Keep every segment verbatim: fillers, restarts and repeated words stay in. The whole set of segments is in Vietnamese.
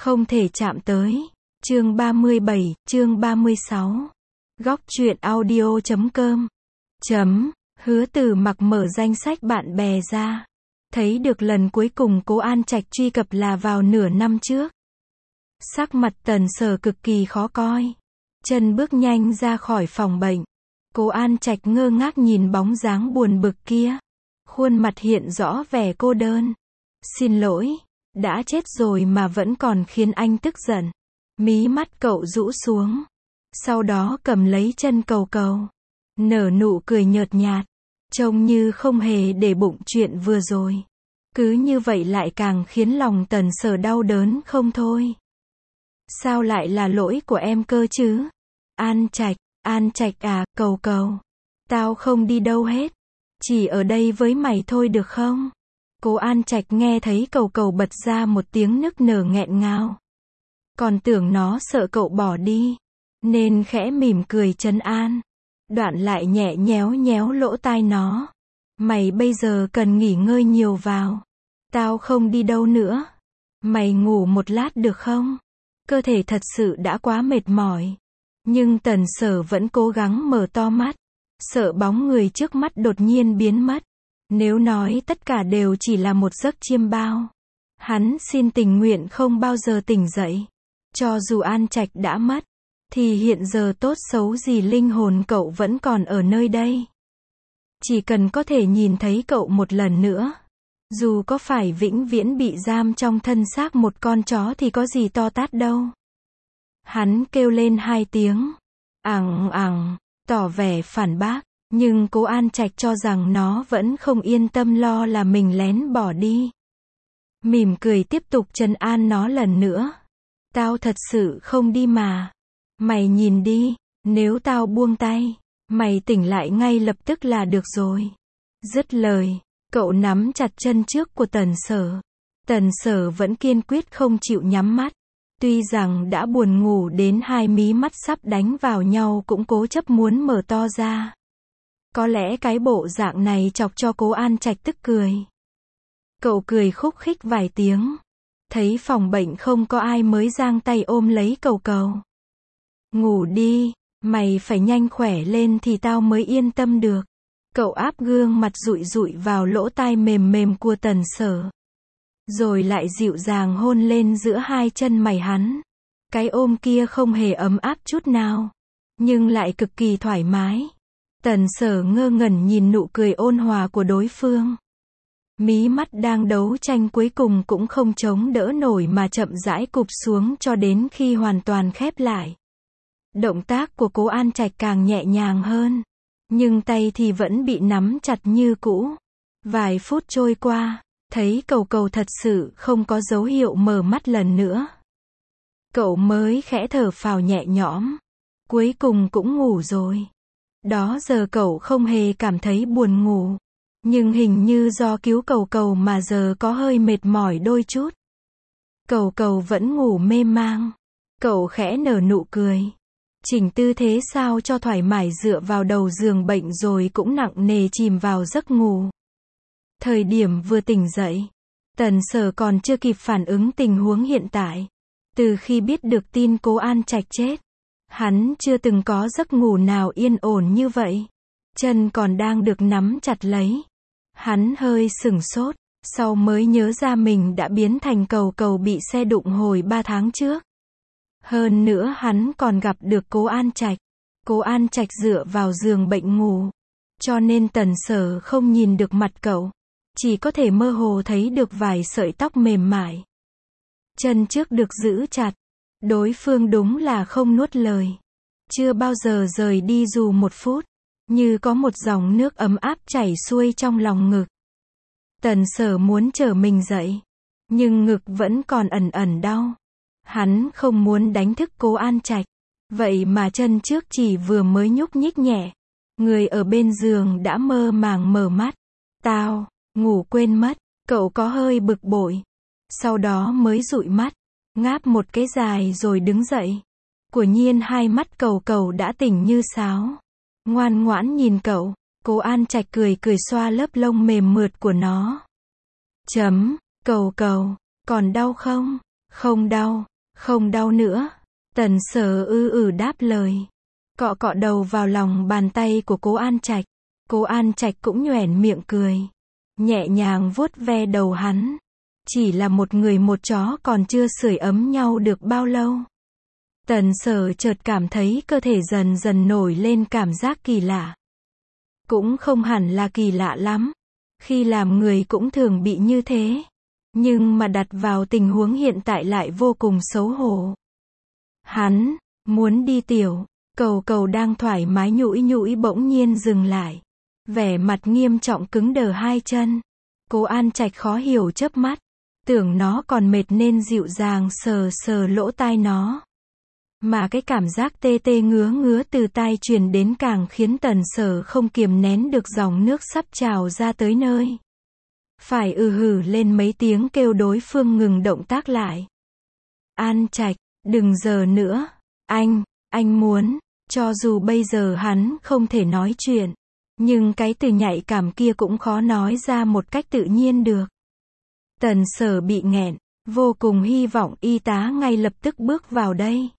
Không thể chạm tới. Chương ba mươi bảy, chương ba mươi sáu. Góc truyện audio chấm com. Chấm, Hứa Từ Mặc mở danh sách bạn bè ra. Thấy được lần cuối cùng Cố An Trạch truy cập là vào nửa năm trước. Sắc mặt Tần Sở cực kỳ khó coi. Chân bước nhanh ra khỏi phòng bệnh. Cố An Trạch ngơ ngác nhìn bóng dáng buồn bực kia. Khuôn mặt hiện rõ vẻ cô đơn. Xin lỗi, đã chết rồi mà vẫn còn khiến anh tức giận. Mí mắt cậu rũ xuống. Sau đó cầm lấy chân cầu cầu. Nở nụ cười nhợt nhạt. Trông như không hề để bụng chuyện vừa rồi. Cứ như vậy lại càng khiến lòng Tần Sở đau đớn không thôi. Sao lại là lỗi của em cơ chứ? An Trạch, An Trạch à, cầu cầu. Tao không đi đâu hết. Chỉ ở đây với mày thôi được không? Cố An Trạch nghe thấy cầu cầu bật ra một tiếng nức nở nghẹn ngào. Còn tưởng nó sợ cậu bỏ đi. Nên khẽ mỉm cười trấn an. Đoạn lại nhẹ nhéo nhéo lỗ tai nó. Mày bây giờ cần nghỉ ngơi nhiều vào. Tao không đi đâu nữa. Mày ngủ một lát được không? Cơ thể thật sự đã quá mệt mỏi. Nhưng Tần Sở vẫn cố gắng mở to mắt. Sợ bóng người trước mắt đột nhiên biến mất. Nếu nói tất cả đều chỉ là một giấc chiêm bao. Hắn xin tình nguyện không bao giờ tỉnh dậy. Cho dù An Trạch đã mất. Thì hiện giờ tốt xấu gì linh hồn cậu vẫn còn ở nơi đây. Chỉ cần có thể nhìn thấy cậu một lần nữa. Dù có phải vĩnh viễn bị giam trong thân xác một con chó thì có gì to tát đâu. Hắn kêu lên hai tiếng. Ẳng ẳng, tỏ vẻ phản bác. Nhưng Cố An Trạch cho rằng nó vẫn không yên tâm lo là mình lén bỏ đi. Mỉm cười tiếp tục trấn an nó lần nữa. Tao thật sự không đi mà. Mày nhìn đi, nếu tao buông tay, mày tỉnh lại ngay lập tức là được rồi. Dứt lời, cậu nắm chặt chân trước của Tần Sở. Tần Sở vẫn kiên quyết không chịu nhắm mắt. Tuy rằng đã buồn ngủ đến hai mí mắt sắp đánh vào nhau cũng cố chấp muốn mở to ra. Có lẽ cái bộ dạng này chọc cho Cố An Trạch tức cười. Cậu cười khúc khích vài tiếng. Thấy phòng bệnh không có ai mới giang tay ôm lấy cầu cầu. Ngủ đi, mày phải nhanh khỏe lên thì tao mới yên tâm được. Cậu áp gương mặt dụi dụi vào lỗ tai mềm mềm của Tần Sở. Rồi lại dịu dàng hôn lên giữa hai chân mày hắn. Cái ôm kia không hề ấm áp chút nào. Nhưng lại cực kỳ thoải mái. Tần Sở ngơ ngẩn nhìn nụ cười ôn hòa của đối phương. Mí mắt đang đấu tranh cuối cùng cũng không chống đỡ nổi mà chậm rãi cụp xuống cho đến khi hoàn toàn khép lại. Động tác của Cố An Trạch càng nhẹ nhàng hơn. Nhưng tay thì vẫn bị nắm chặt như cũ. Vài phút trôi qua, thấy cầu cầu thật sự không có dấu hiệu mở mắt lần nữa. Cậu mới khẽ thở phào nhẹ nhõm. Cuối cùng cũng ngủ rồi. Đó giờ cậu không hề cảm thấy buồn ngủ. Nhưng hình như do cứu cầu cầu mà giờ có hơi mệt mỏi đôi chút. Cầu cầu vẫn ngủ mê mang. Cậu khẽ nở nụ cười. Chỉnh tư thế sao cho thoải mái dựa vào đầu giường bệnh rồi cũng nặng nề chìm vào giấc ngủ. Thời điểm vừa tỉnh dậy, Tần Sở còn chưa kịp phản ứng tình huống hiện tại. Từ khi biết được tin Cố An Trạch chết, hắn chưa từng có giấc ngủ nào yên ổn như vậy. Chân còn đang được nắm chặt lấy. Hắn hơi sửng sốt, sau mới nhớ ra mình đã biến thành cầu cầu bị xe đụng hồi ba tháng trước. Hơn nữa hắn còn gặp được Cố An Trạch. Cố An Trạch dựa vào giường bệnh ngủ. Cho nên Tần Sở không nhìn được mặt cậu. Chỉ có thể mơ hồ thấy được vài sợi tóc mềm mại. Chân trước được giữ chặt. Đối phương đúng là không nuốt lời. Chưa bao giờ rời đi dù một phút. Như có một dòng nước ấm áp chảy xuôi trong lòng ngực. Tần Sở muốn trở mình dậy. Nhưng ngực vẫn còn ẩn ẩn đau. Hắn không muốn đánh thức Cố An Trạch. Vậy mà chân trước chỉ vừa mới nhúc nhích nhẹ. Người ở bên giường đã mơ màng mở mắt. Tao, ngủ quên mất. Cậu có hơi bực bội. Sau đó mới dụi mắt. Ngáp một cái dài rồi đứng dậy. Quả nhiên hai mắt cầu cầu đã tỉnh như sáo. Ngoan ngoãn nhìn cậu. Cố An Trạch cười cười xoa lớp lông mềm mượt của nó. Chấm, cầu cầu, còn đau không? Không đau. Không đau nữa. Tần Sở ư ừ đáp lời. Cọ cọ đầu vào lòng bàn tay của Cố An Trạch. Cố An Trạch cũng nhoẻn miệng cười. Nhẹ nhàng vuốt ve đầu hắn. Chỉ là một người một chó còn chưa sưởi ấm nhau được bao lâu. Tần Sở chợt cảm thấy cơ thể dần dần nổi lên cảm giác kỳ lạ. Cũng không hẳn là kỳ lạ lắm. Khi làm người cũng thường bị như thế. Nhưng mà đặt vào tình huống hiện tại lại vô cùng xấu hổ. Hắn muốn đi tiểu. Cầu cầu đang thoải mái nhũi nhũi bỗng nhiên dừng lại. Vẻ mặt nghiêm trọng cứng đờ hai chân. Cố An Trạch khó hiểu chớp mắt. Tưởng nó còn mệt nên dịu dàng sờ sờ lỗ tai nó. Mà cái cảm giác tê tê ngứa ngứa từ tai truyền đến càng khiến Tần Sở không kiềm nén được dòng nước sắp trào ra tới nơi. Phải ừ hử lên mấy tiếng kêu đối phương ngừng động tác lại. An Trạch, đừng giờ nữa. Anh, anh muốn. Cho dù bây giờ hắn không thể nói chuyện. Nhưng cái từ nhạy cảm kia cũng khó nói ra một cách tự nhiên được. Tần Sở bị nghẹn. Vô cùng hy vọng y tá ngay lập tức bước vào đây.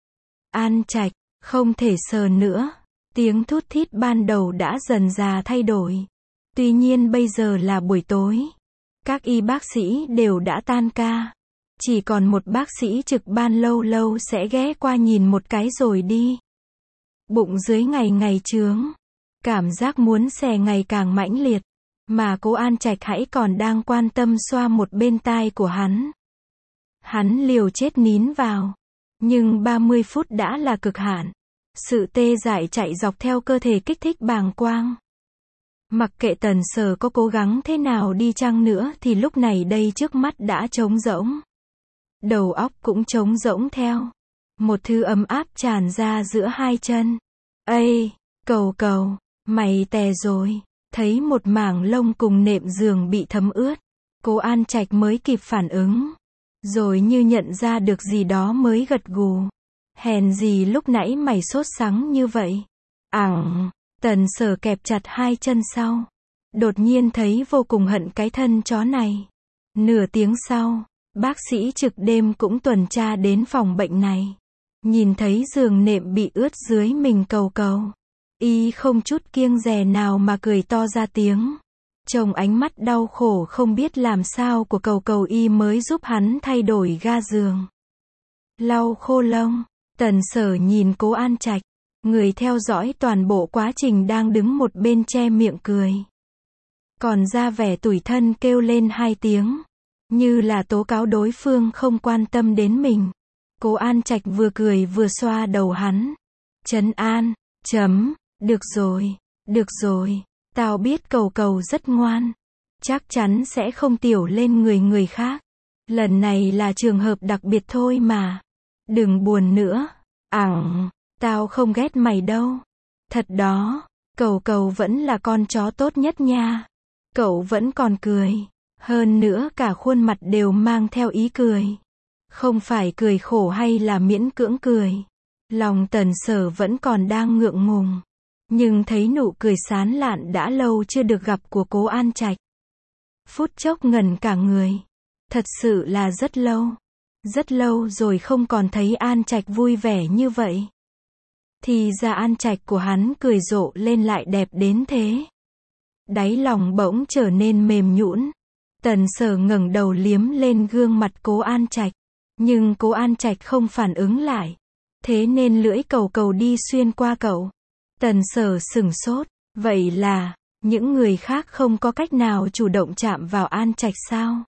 An Trạch, không thể sờ nữa. Tiếng thút thít ban đầu đã dần dà thay đổi. Tuy nhiên bây giờ là buổi tối. Các y bác sĩ đều đã tan ca. Chỉ còn một bác sĩ trực ban lâu lâu sẽ ghé qua nhìn một cái rồi đi. Bụng dưới ngày ngày chướng. Cảm giác muốn xè ngày càng mãnh liệt. Mà Cố An Trạch hãy còn đang quan tâm xoa một bên tai của hắn. Hắn liều chết nín vào. Nhưng ba mươi phút đã là cực hạn. Sự tê dại chạy dọc theo cơ thể kích thích bàng quang. Mặc kệ Tần Sở có cố gắng thế nào đi chăng nữa thì lúc này đây trước mắt đã trống rỗng. Đầu óc cũng trống rỗng theo. Một thứ ấm áp tràn ra giữa hai chân. Ây, cầu cầu, mày tè rồi. Thấy một mảng lông cùng nệm giường bị thấm ướt. Cố An Trạch mới kịp phản ứng. Rồi như nhận ra được gì đó mới gật gù. Hèn gì lúc nãy mày sốt sắng như vậy. Ẳng, Tần Sở kẹp chặt hai chân sau. Đột nhiên thấy vô cùng hận cái thân chó này. Nửa tiếng sau, bác sĩ trực đêm cũng tuần tra đến phòng bệnh này. Nhìn thấy giường nệm bị ướt dưới mình cầu cầu. Y không chút kiêng dè nào mà cười to ra tiếng. Trông ánh mắt đau khổ không biết làm sao của cầu cầu y mới giúp hắn thay đổi ga giường. Lau khô lông, Tần Sở nhìn Cố An Trạch. Người theo dõi toàn bộ quá trình đang đứng một bên che miệng cười. Còn ra vẻ tủi thân kêu lên hai tiếng. Như là tố cáo đối phương không quan tâm đến mình. Cố An Trạch vừa cười vừa xoa đầu hắn. Trấn an, chấm, được rồi, được rồi. Tao biết cầu cầu rất ngoan. Chắc chắn sẽ không tiểu lên người người khác. Lần này là trường hợp đặc biệt thôi mà. Đừng buồn nữa. Ẳng, tao không ghét mày đâu. Thật đó, cầu cầu vẫn là con chó tốt nhất nha. Cậu vẫn còn cười. Hơn nữa cả khuôn mặt đều mang theo ý cười. Không phải cười khổ hay là miễn cưỡng cười. Lòng Tần Sở vẫn còn đang ngượng ngùng. Nhưng thấy nụ cười sán lạn đã lâu chưa được gặp của Cố An Trạch. Phút chốc ngẩn cả người. Thật sự là rất lâu. Rất lâu rồi không còn thấy An Trạch vui vẻ như vậy. Thì ra An Trạch của hắn cười rộ lên lại đẹp đến thế. Đáy lòng bỗng trở nên mềm nhũn. Tần Sở ngẩng đầu liếm lên gương mặt Cố An Trạch. Nhưng Cố An Trạch không phản ứng lại. Thế nên lưỡi cầu cầu đi xuyên qua cậu. Tần Sở sửng sốt. Vậy là, những người khác không có cách nào chủ động chạm vào An Trạch sao?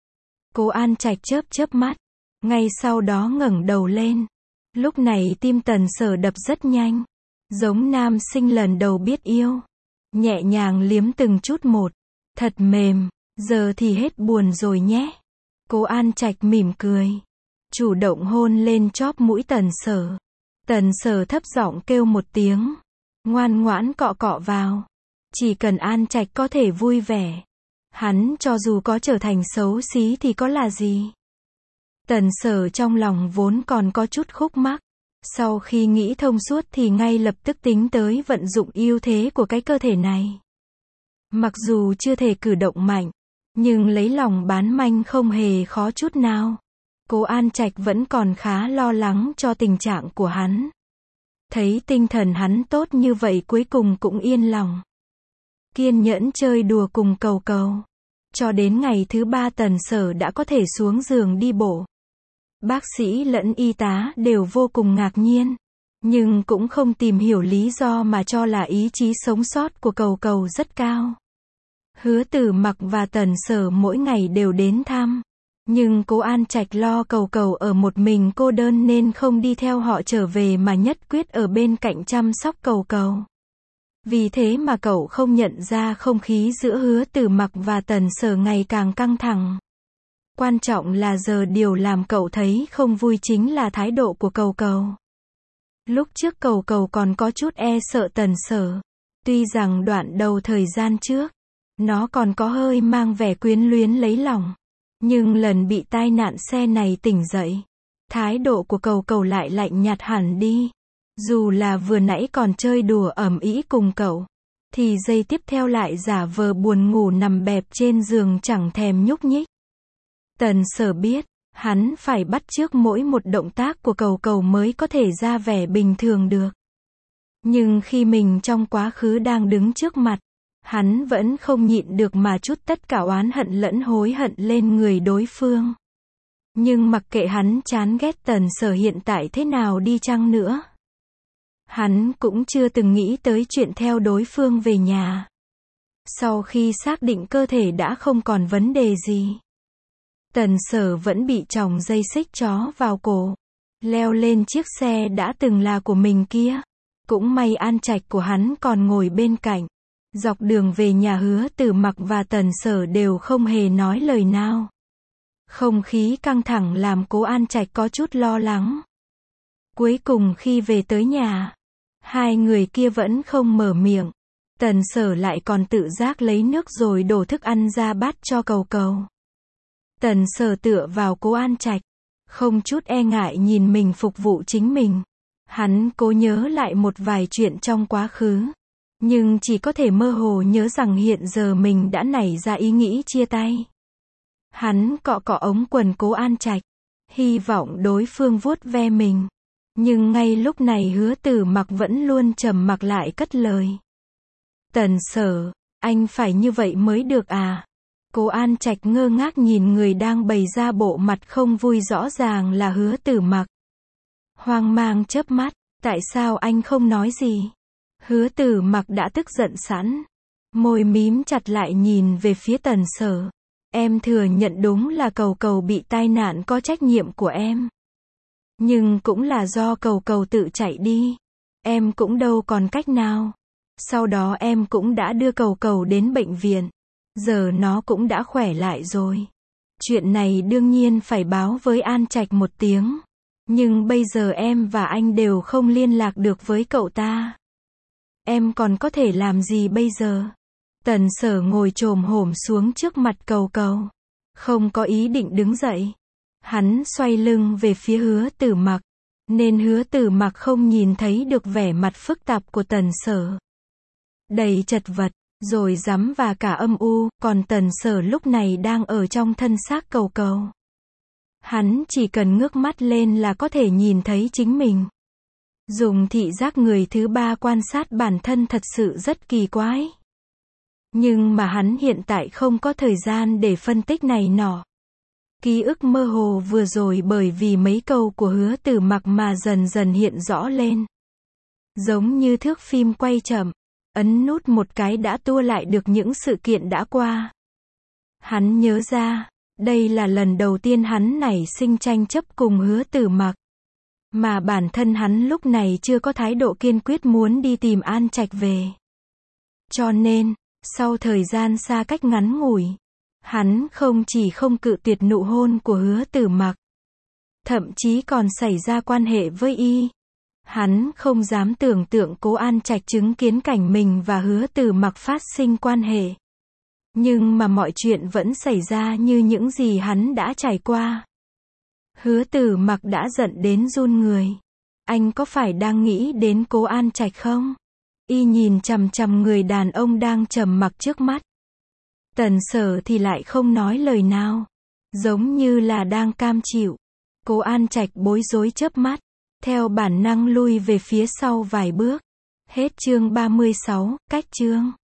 Cố An Trạch chớp chớp mắt. Ngay sau đó ngẩng đầu lên. Lúc này tim Tần Sở đập rất nhanh. Giống nam sinh lần đầu biết yêu. Nhẹ nhàng liếm từng chút một. Thật mềm. Giờ thì hết buồn rồi nhé. Cố An Trạch mỉm cười. Chủ động hôn lên chóp mũi Tần Sở. Tần Sở thấp giọng kêu một tiếng. Ngoan ngoãn cọ cọ vào. Chỉ cần An Trạch có thể vui vẻ. Hắn cho dù có trở thành xấu xí thì có là gì. Tần Sở trong lòng vốn còn có chút khúc mắc. Sau khi nghĩ thông suốt thì ngay lập tức tính tới vận dụng ưu thế của cái cơ thể này. Mặc dù chưa thể cử động mạnh. Nhưng lấy lòng bán manh không hề khó chút nào. Cố An Trạch vẫn còn khá lo lắng cho tình trạng của hắn. Thấy tinh thần hắn tốt như vậy cuối cùng cũng yên lòng. Kiên nhẫn chơi đùa cùng Cầu Cầu. Cho đến ngày thứ ba Tần Sở đã có thể xuống giường đi bộ. Bác sĩ lẫn y tá đều vô cùng ngạc nhiên. Nhưng cũng không tìm hiểu lý do mà cho là ý chí sống sót của Cầu Cầu rất cao. Hứa Tử Mặc và Tần Sở mỗi ngày đều đến thăm. Nhưng Cố An Trạch lo Cầu Cầu ở một mình cô đơn nên không đi theo họ trở về mà nhất quyết ở bên cạnh chăm sóc Cầu Cầu. Vì thế mà cậu không nhận ra không khí giữa Hứa Tử Mặc và Tần Sở ngày càng căng thẳng. Quan trọng là giờ điều làm cậu thấy không vui chính là thái độ của Cầu Cầu. Lúc trước Cầu Cầu còn có chút e sợ Tần Sở. Tuy rằng đoạn đầu thời gian trước, nó còn có hơi mang vẻ quyến luyến lấy lòng. Nhưng lần bị tai nạn xe này tỉnh dậy, thái độ của Cầu Cầu lại lạnh nhạt hẳn đi. Dù là vừa nãy còn chơi đùa ầm ĩ cùng cậu, thì giây tiếp theo lại giả vờ buồn ngủ nằm bẹp trên giường chẳng thèm nhúc nhích. Tần Sở biết, hắn phải bắt chước mỗi một động tác của Cầu Cầu mới có thể ra vẻ bình thường được. Nhưng khi mình trong quá khứ đang đứng trước mặt, hắn vẫn không nhịn được mà trút tất cả oán hận lẫn hối hận lên người đối phương. Nhưng mặc kệ hắn chán ghét Tần Sở hiện tại thế nào đi chăng nữa, hắn cũng chưa từng nghĩ tới chuyện theo đối phương về nhà. Sau khi xác định cơ thể đã không còn vấn đề gì, Tần Sở vẫn bị chòng dây xích chó vào cổ, leo lên chiếc xe đã từng là của mình kia. Cũng may An Trạch của hắn còn ngồi bên cạnh. Dọc đường về nhà Hứa Tử Mặc và Tần Sở đều không hề nói lời nào. Không khí căng thẳng làm Cố An Trạch có chút lo lắng. Cuối cùng khi về tới nhà, hai người kia vẫn không mở miệng. Tần Sở lại còn tự giác lấy nước rồi đổ thức ăn ra bát cho Cầu Cầu. Tần Sở tựa vào Cố An Trạch, không chút e ngại nhìn mình phục vụ chính mình. Hắn cố nhớ lại một vài chuyện trong quá khứ, nhưng chỉ có thể mơ hồ nhớ rằng hiện giờ mình đã nảy ra ý nghĩ chia tay. Hắn cọ cọ ống quần Cố An Trạch, hy vọng đối phương vuốt ve mình. Nhưng ngay lúc này Hứa Tử Mặc vẫn luôn trầm mặc lại cất lời. Tần Sở, anh phải như vậy mới được à? Cố An Trạch ngơ ngác nhìn người đang bày ra bộ mặt không vui rõ ràng là Hứa Tử Mặc. Hoang mang chớp mắt, tại sao anh không nói gì? Hứa Tử Mặc đã tức giận sẵn, môi mím chặt lại nhìn về phía Tần Sở. Em thừa nhận đúng là Cầu Cầu bị tai nạn có trách nhiệm của em. Nhưng cũng là do Cầu Cầu tự chạy đi. Em cũng đâu còn cách nào. Sau đó em cũng đã đưa Cầu Cầu đến bệnh viện. Giờ nó cũng đã khỏe lại rồi. Chuyện này đương nhiên phải báo với An Trạch một tiếng. Nhưng bây giờ em và anh đều không liên lạc được với cậu ta. Em còn có thể làm gì bây giờ? Tần Sở ngồi chồm hổm xuống trước mặt Cầu Cầu, không có ý định đứng dậy. Hắn xoay lưng về phía Hứa Tử Mặc, nên Hứa Tử Mặc không nhìn thấy được vẻ mặt phức tạp của Tần Sở. Đầy chật vật, rồi rắm và cả âm u, còn Tần Sở lúc này đang ở trong thân xác Cầu Cầu. Hắn chỉ cần ngước mắt lên là có thể nhìn thấy chính mình. Dùng thị giác người thứ ba quan sát bản thân thật sự rất kỳ quái. Nhưng mà hắn hiện tại không có thời gian để phân tích này nọ. Ký ức mơ hồ vừa rồi bởi vì mấy câu của Hứa Tử Mặc mà dần dần hiện rõ lên. Giống như thước phim quay chậm, ấn nút một cái đã tua lại được những sự kiện đã qua. Hắn nhớ ra, đây là lần đầu tiên hắn nảy sinh tranh chấp cùng Hứa Tử Mặc. Mà bản thân hắn lúc này chưa có thái độ kiên quyết muốn đi tìm An Trạch về. Cho nên, sau thời gian xa cách ngắn ngủi, hắn không chỉ không cự tuyệt nụ hôn của Hứa Tử Mặc, thậm chí còn xảy ra quan hệ với y. Hắn không dám tưởng tượng Cố An Trạch chứng kiến cảnh mình và Hứa Tử Mặc phát sinh quan hệ. Nhưng mà mọi chuyện vẫn xảy ra như những gì hắn đã trải qua. Hứa Tử Mặc đã giận đến run người. Anh có phải đang nghĩ đến Cố An Trạch không? Y nhìn chằm chằm người đàn ông đang trầm mặc trước mắt. Tần Sở thì lại không nói lời nào, giống như là đang cam chịu. Cố An Trạch bối rối chớp mắt, theo bản năng lui về phía sau vài bước. Hết chương ba mươi sáu, cách chương